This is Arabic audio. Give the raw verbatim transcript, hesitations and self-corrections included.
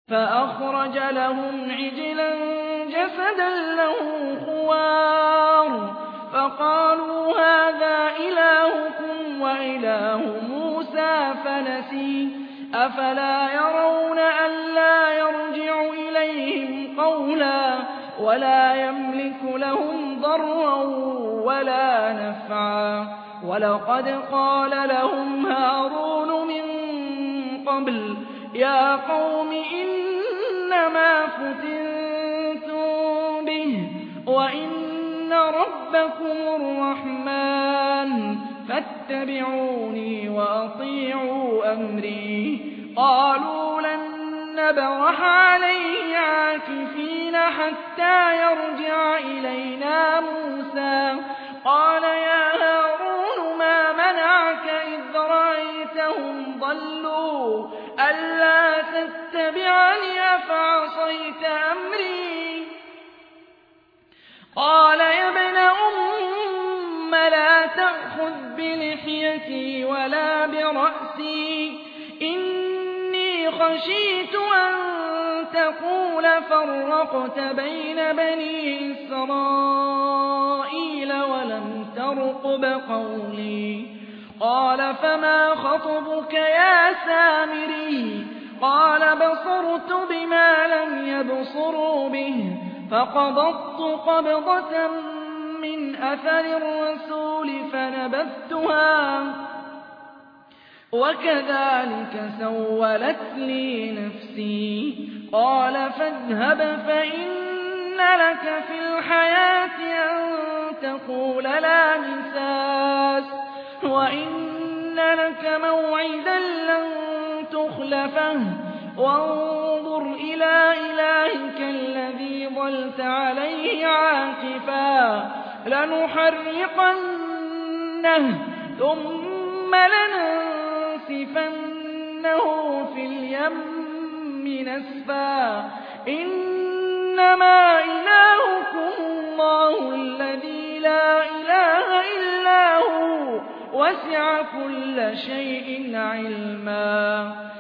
فأخرج لهم عجلا جسدا له خوار فقالوا هذا إلهكم وإله موسى فنسي أفلا يرون ألا يرجع إليهم قولا ولا يملك لهم ضرا ولا نفعا ولقد قال لهم هارون من قبل يا قوم إنما فتنتم به وإن ربكم الرحمن فاتبعوني وأطيعوا أمري قالوا لن نبرح عليه عاكفين حتى يرجع إلينا موسى قال يا هارون ما منعك إذ رأيتهم ضلوا ألا تتبعني أفعصيت أمري قال يا ابن أم لا تأخذ بلحيتي ولا برأسي إني خشيت أن تقول فرقت بين بني إسرائيل ولم ترقب قولي قال فما خطبك يا سامري قال بصرت بما لم يبصروا به فقبضت قبضة من أثر الرسول فنبذتها وكذلك سولت لي نفسي قال فاذهب فإن لك في الحياة أن تقول لا مساس وإن لك موعدا لن تخلفه وانظر إلى إلهك الذي ظلت عليه عاكفا لنحرقنه ثم لننسفنه في اليم نسفا إنما إلهكم الله الذي لا إله إلا هو وسع كل شيء علما